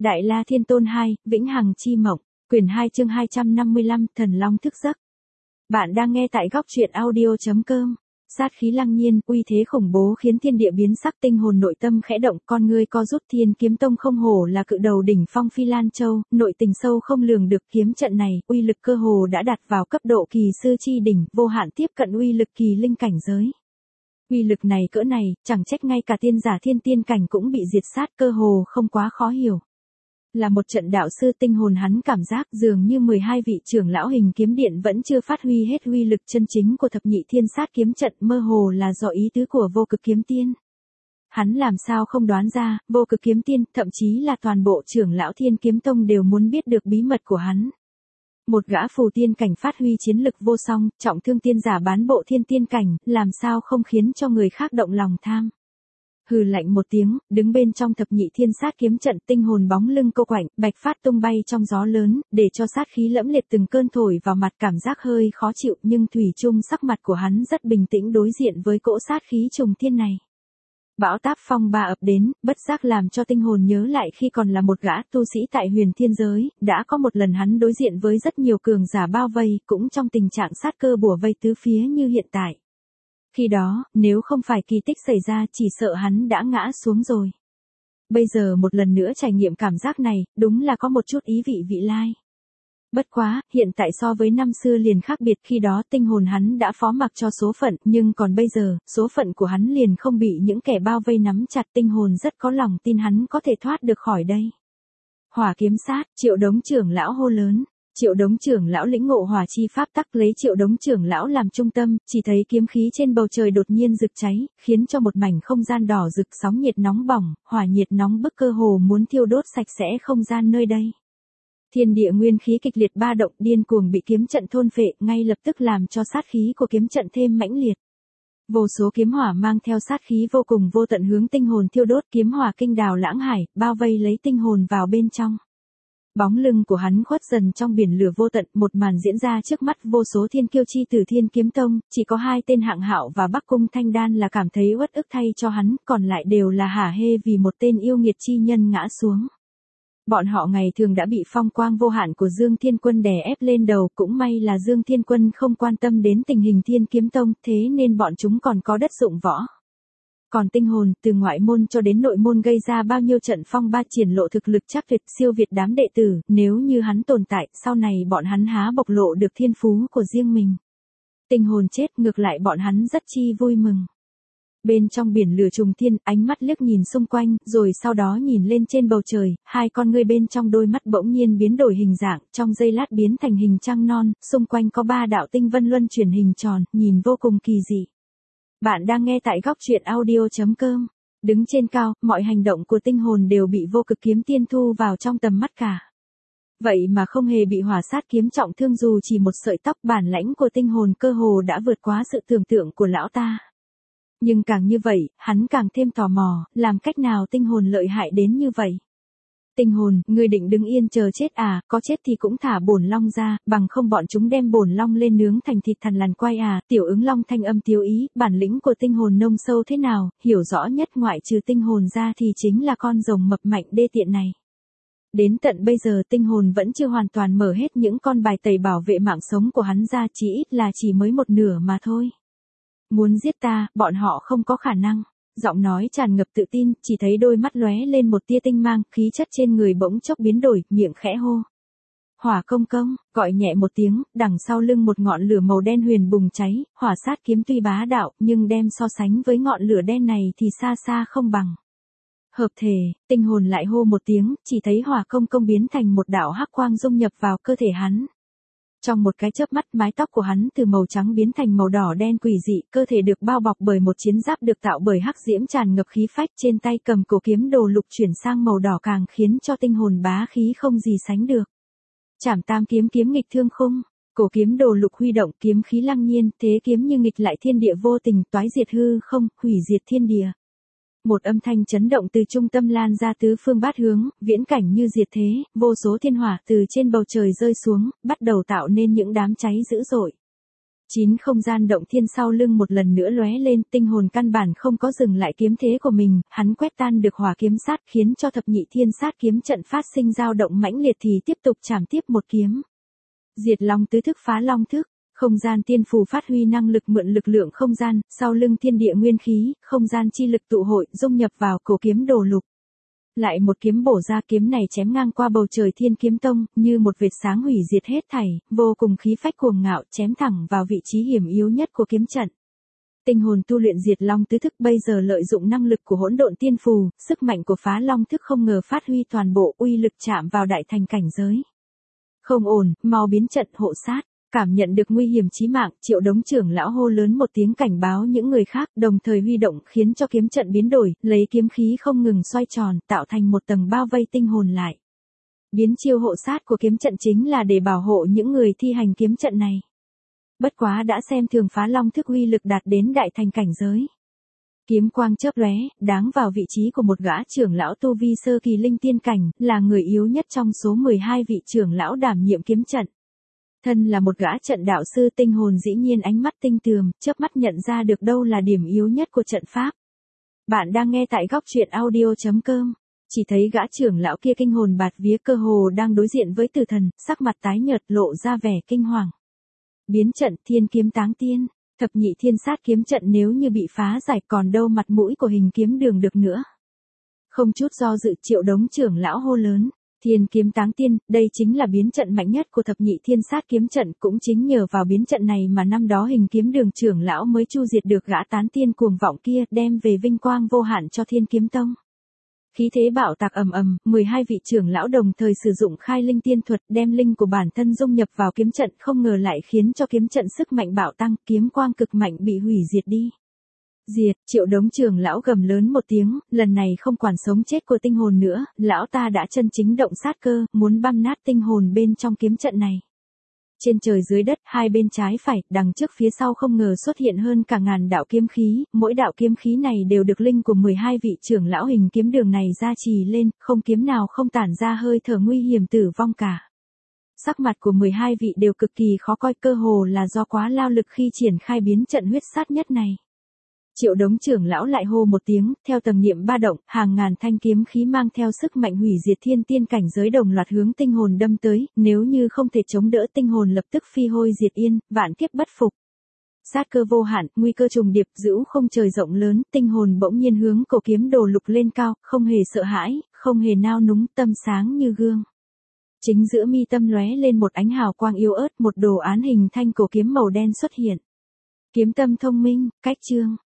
Đại La Thiên Tôn 2, Vĩnh Hằng Chi Mộng, quyển 2 chương 255, Thần Long thức giấc. Bạn đang nghe tại góc truyện audio.com. Sát khí lăng nhiên, uy thế khủng bố khiến thiên địa biến sắc, tinh hồn nội tâm khẽ động, con ngươi co rút. Thiên Kiếm Tông không hổ là cự đầu đỉnh phong Phi Lan Châu, nội tình sâu không lường được. Kiếm trận này, uy lực cơ hồ đã đạt vào cấp độ kỳ sư chi đỉnh, vô hạn tiếp cận uy lực kỳ linh cảnh giới. Uy lực này cỡ này, chẳng trách ngay cả tiên giả thiên tiên cảnh cũng bị diệt sát, cơ hồ không quá khó hiểu. Là một trận đạo sư, tinh hồn hắn cảm giác dường như 12 vị trưởng lão hình kiếm điện vẫn chưa phát huy hết uy lực chân chính của thập nhị thiên sát kiếm trận, mơ hồ là do ý tứ của vô cực kiếm tiên. Hắn làm sao không đoán ra, vô cực kiếm tiên, thậm chí là toàn bộ trưởng lão Thiên Kiếm Tông đều muốn biết được bí mật của hắn. Một gã phù tiên cảnh phát huy chiến lực vô song, trọng thương tiên giả bán bộ thiên tiên cảnh, làm sao không khiến cho người khác động lòng tham. Hừ lạnh một tiếng, đứng bên trong thập nhị thiên sát kiếm trận, tinh hồn bóng lưng cô quạnh, bạch phát tung bay trong gió lớn, để cho sát khí lẫm liệt từng cơn thổi vào mặt, cảm giác hơi khó chịu, nhưng thủy chung sắc mặt của hắn rất bình tĩnh đối diện với cỗ sát khí trùng thiên này. Bão táp phong ba ập đến, bất giác làm cho tinh hồn nhớ lại khi còn là một gã tu sĩ tại huyền thiên giới, đã có một lần hắn đối diện với rất nhiều cường giả bao vây, cũng trong tình trạng sát cơ bủa vây tứ phía như hiện tại. Khi đó, nếu không phải kỳ tích xảy ra, chỉ sợ hắn đã ngã xuống rồi. Bây giờ một lần nữa trải nghiệm cảm giác này, đúng là có một chút ý vị vị lai. Bất quá, hiện tại so với năm xưa liền khác biệt, khi đó tinh hồn hắn đã phó mặc cho số phận, nhưng còn bây giờ, số phận của hắn liền không bị những kẻ bao vây nắm chặt, tinh hồn rất có lòng tin hắn có thể thoát được khỏi đây. Hỏa kiếm sát, Triệu Đống trưởng lão hô lớn. Triệu Đống trưởng lão lĩnh ngộ hỏa chi pháp tắc, lấy Triệu Đống trưởng lão làm trung tâm, chỉ thấy kiếm khí trên bầu trời đột nhiên rực cháy, khiến cho một mảnh không gian đỏ rực, sóng nhiệt nóng bỏng, hỏa nhiệt nóng bức cơ hồ muốn thiêu đốt sạch sẽ không gian nơi đây. Thiên địa nguyên khí kịch liệt ba động, điên cuồng bị kiếm trận thôn phệ, ngay lập tức làm cho sát khí của kiếm trận thêm mãnh liệt. Vô số kiếm hỏa mang theo sát khí vô cùng vô tận hướng tinh hồn thiêu đốt, kiếm hỏa kinh đào lãng hải, bao vây lấy tinh hồn vào bên trong. Bóng lưng của hắn khuất dần trong biển lửa vô tận, một màn diễn ra trước mắt vô số thiên kiêu chi từ Thiên Kiếm Tông, chỉ có hai tên Hạng Hạo và Bắc Cung Thanh Đan là cảm thấy uất ức thay cho hắn, còn lại đều là hả hê vì một tên yêu nghiệt chi nhân ngã xuống. Bọn họ ngày thường đã bị phong quang vô hạn của Dương Thiên Quân đè ép lên đầu, cũng may là Dương Thiên Quân không quan tâm đến tình hình Thiên Kiếm Tông, thế nên bọn chúng còn có đất dụng võ. Còn tinh hồn, từ ngoại môn cho đến nội môn gây ra bao nhiêu trận phong ba, triển lộ thực lực chắc tuyệt, siêu việt đám đệ tử, nếu như hắn tồn tại, sau này bọn hắn há bộc lộ được thiên phú của riêng mình. Tinh hồn chết, ngược lại bọn hắn rất chi vui mừng. Bên trong biển lửa trùng thiên, ánh mắt liếc nhìn xung quanh, rồi sau đó nhìn lên trên bầu trời, hai con ngươi bên trong đôi mắt bỗng nhiên biến đổi hình dạng, trong giây lát biến thành hình trăng non, xung quanh có ba đạo tinh vân luân chuyển hình tròn, nhìn vô cùng kỳ dị. Bạn đang nghe tại góc truyện audio.com. Đứng trên cao, mọi hành động của tinh hồn đều bị vô cực kiếm tiên thu vào trong tầm mắt cả. Vậy mà không hề bị hỏa sát kiếm trọng thương dù chỉ một sợi tóc, bản lãnh của tinh hồn cơ hồ đã vượt quá sự tưởng tượng của lão ta. Nhưng càng như vậy, hắn càng thêm tò mò, làm cách nào tinh hồn lợi hại đến như vậy. Tinh hồn, ngươi định đứng yên chờ chết à, có chết thì cũng thả bổn long ra, bằng không bọn chúng đem bổn long lên nướng thành thịt thằn lằn quay à. Tiểu Ứng Long thanh âm tiếu ý, bản lĩnh của tinh hồn nông sâu thế nào, hiểu rõ nhất ngoại trừ tinh hồn ra thì chính là con rồng mập mạnh đê tiện này. Đến tận bây giờ tinh hồn vẫn chưa hoàn toàn mở hết những con bài tẩy bảo vệ mạng sống của hắn ra, chỉ ít là chỉ mới một nửa mà thôi. Muốn giết ta, bọn họ không có khả năng. Giọng nói tràn ngập tự tin, chỉ thấy đôi mắt lóe lên một tia tinh mang, khí chất trên người bỗng chốc biến đổi, miệng khẽ hô. Hỏa công công, gọi nhẹ một tiếng, đằng sau lưng một ngọn lửa màu đen huyền bùng cháy, hỏa sát kiếm tuy bá đạo, nhưng đem so sánh với ngọn lửa đen này thì xa xa không bằng. Hợp thể, tinh hồn lại hô một tiếng, chỉ thấy hỏa công công biến thành một đạo hắc quang dung nhập vào cơ thể hắn. Trong một cái chớp mắt, mái tóc của hắn từ màu trắng biến thành màu đỏ đen quỷ dị, cơ thể được bao bọc bởi một chiến giáp được tạo bởi hắc diễm tràn ngập khí phách, trên tay cầm cổ kiếm đồ lục chuyển sang màu đỏ càng khiến cho tinh hồn bá khí không gì sánh được. Trảm tam kiếm, kiếm nghịch thương khung, cổ kiếm đồ lục huy động, kiếm khí lăng nhiên, thế kiếm như nghịch lại thiên địa vô tình, toái diệt hư không, hủy diệt thiên địa. Một âm thanh chấn động từ trung tâm lan ra tứ phương bát hướng, viễn cảnh như diệt thế, vô số thiên hỏa từ trên bầu trời rơi xuống, bắt đầu tạo nên những đám cháy dữ dội. 9 không gian động thiên sau lưng một lần nữa lóe lên, tinh hồn căn bản không có dừng lại kiếm thế của mình, hắn quét tan được hỏa kiếm sát khiến cho thập nhị thiên sát kiếm trận phát sinh dao động mãnh liệt thì tiếp tục chảm tiếp một kiếm. Diệt long tứ thức phá long thức, không gian tiên phù phát huy năng lực mượn lực lượng không gian, sau lưng thiên địa nguyên khí, không gian chi lực tụ hội, dung nhập vào cổ kiếm đồ lục. Lại một kiếm bổ ra, kiếm này chém ngang qua bầu trời Thiên Kiếm Tông, như một vệt sáng hủy diệt hết thảy, vô cùng khí phách cuồng ngạo, chém thẳng vào vị trí hiểm yếu nhất của kiếm trận. Tinh hồn tu luyện Diệt Long tứ thức bây giờ lợi dụng năng lực của hỗn độn tiên phù, sức mạnh của phá long thức không ngờ phát huy toàn bộ, uy lực chạm vào đại thành cảnh giới. Không ổn, mau biến trận hộ sát. Cảm nhận được nguy hiểm chí mạng, Triệu Đống trưởng lão hô lớn một tiếng cảnh báo những người khác, đồng thời huy động khiến cho kiếm trận biến đổi, lấy kiếm khí không ngừng xoay tròn, tạo thành một tầng bao vây tinh hồn lại. Biến chiêu hộ sát của kiếm trận chính là để bảo hộ những người thi hành kiếm trận này. Bất quá đã xem thường phá long thức uy lực đạt đến đại thành cảnh giới. Kiếm quang chớp lóe, đáng vào vị trí của một gã trưởng lão tu vi sơ kỳ linh tiên cảnh, là người yếu nhất trong số 12 vị trưởng lão đảm nhiệm kiếm trận. Thân là một gã trận đạo sư, tinh hồn dĩ nhiên ánh mắt tinh tường, chớp mắt nhận ra được đâu là điểm yếu nhất của trận pháp. Bạn đang nghe tại góc truyện audio.com. Chỉ thấy gã trưởng lão kia kinh hồn bạt vía, cơ hồ đang đối diện với tử thần, sắc mặt tái nhợt lộ ra vẻ kinh hoàng. Biến trận Thiên Kiếm Táng Tiên, thập nhị thiên sát kiếm trận nếu như bị phá giải còn đâu mặt mũi của Hình Kiếm Đường được nữa. Không chút do dự, Triệu Đống trưởng lão hô lớn. Thiên Kiếm Táng Tiên, đây chính là biến trận mạnh nhất của thập nhị thiên sát kiếm trận, cũng chính nhờ vào biến trận này mà năm đó Hình Kiếm Đường trưởng lão mới chu diệt được gã tán tiên cuồng vọng kia, đem về vinh quang vô hạn cho Thiên Kiếm Tông. Khí thế bạo tạc ầm ầm, 12 vị trưởng lão đồng thời sử dụng khai linh tiên thuật, đem linh của bản thân dung nhập vào kiếm trận, không ngờ lại khiến cho kiếm trận sức mạnh bạo tăng, kiếm quang cực mạnh bị hủy diệt đi. Diệt, Triệu Đống trưởng lão gầm lớn một tiếng, lần này không quản sống chết của tinh hồn nữa, lão ta đã chân chính động sát cơ, muốn băm nát tinh hồn bên trong kiếm trận này. Trên trời dưới đất, hai bên trái phải, đằng trước phía sau không ngờ xuất hiện hơn cả ngàn đạo kiếm khí, mỗi đạo kiếm khí này đều được linh của 12 vị trưởng lão Hình Kiếm Đường này gia trì lên, không kiếm nào không tản ra hơi thở nguy hiểm tử vong cả. Sắc mặt của 12 vị đều cực kỳ khó coi, cơ hồ là do quá lao lực khi triển khai biến trận huyết sát nhất này. Triệu Đống trưởng lão lại hô một tiếng, theo tầng niệm ba động, hàng ngàn thanh kiếm khí mang theo sức mạnh hủy diệt thiên tiên cảnh giới đồng loạt hướng tinh hồn đâm tới, nếu như không thể chống đỡ tinh hồn lập tức phi hôi diệt yên, vạn kiếp bất phục. Sát cơ vô hạn, nguy cơ trùng điệp, dữ không trời rộng lớn, tinh hồn bỗng nhiên hướng cổ kiếm đồ lục lên cao, không hề sợ hãi, không hề nao núng, tâm sáng như gương. Chính giữa mi tâm lóe lên một ánh hào quang yếu ớt, một đồ án hình thanh cổ kiếm màu đen xuất hiện. Kiếm tâm thông minh, cách chương.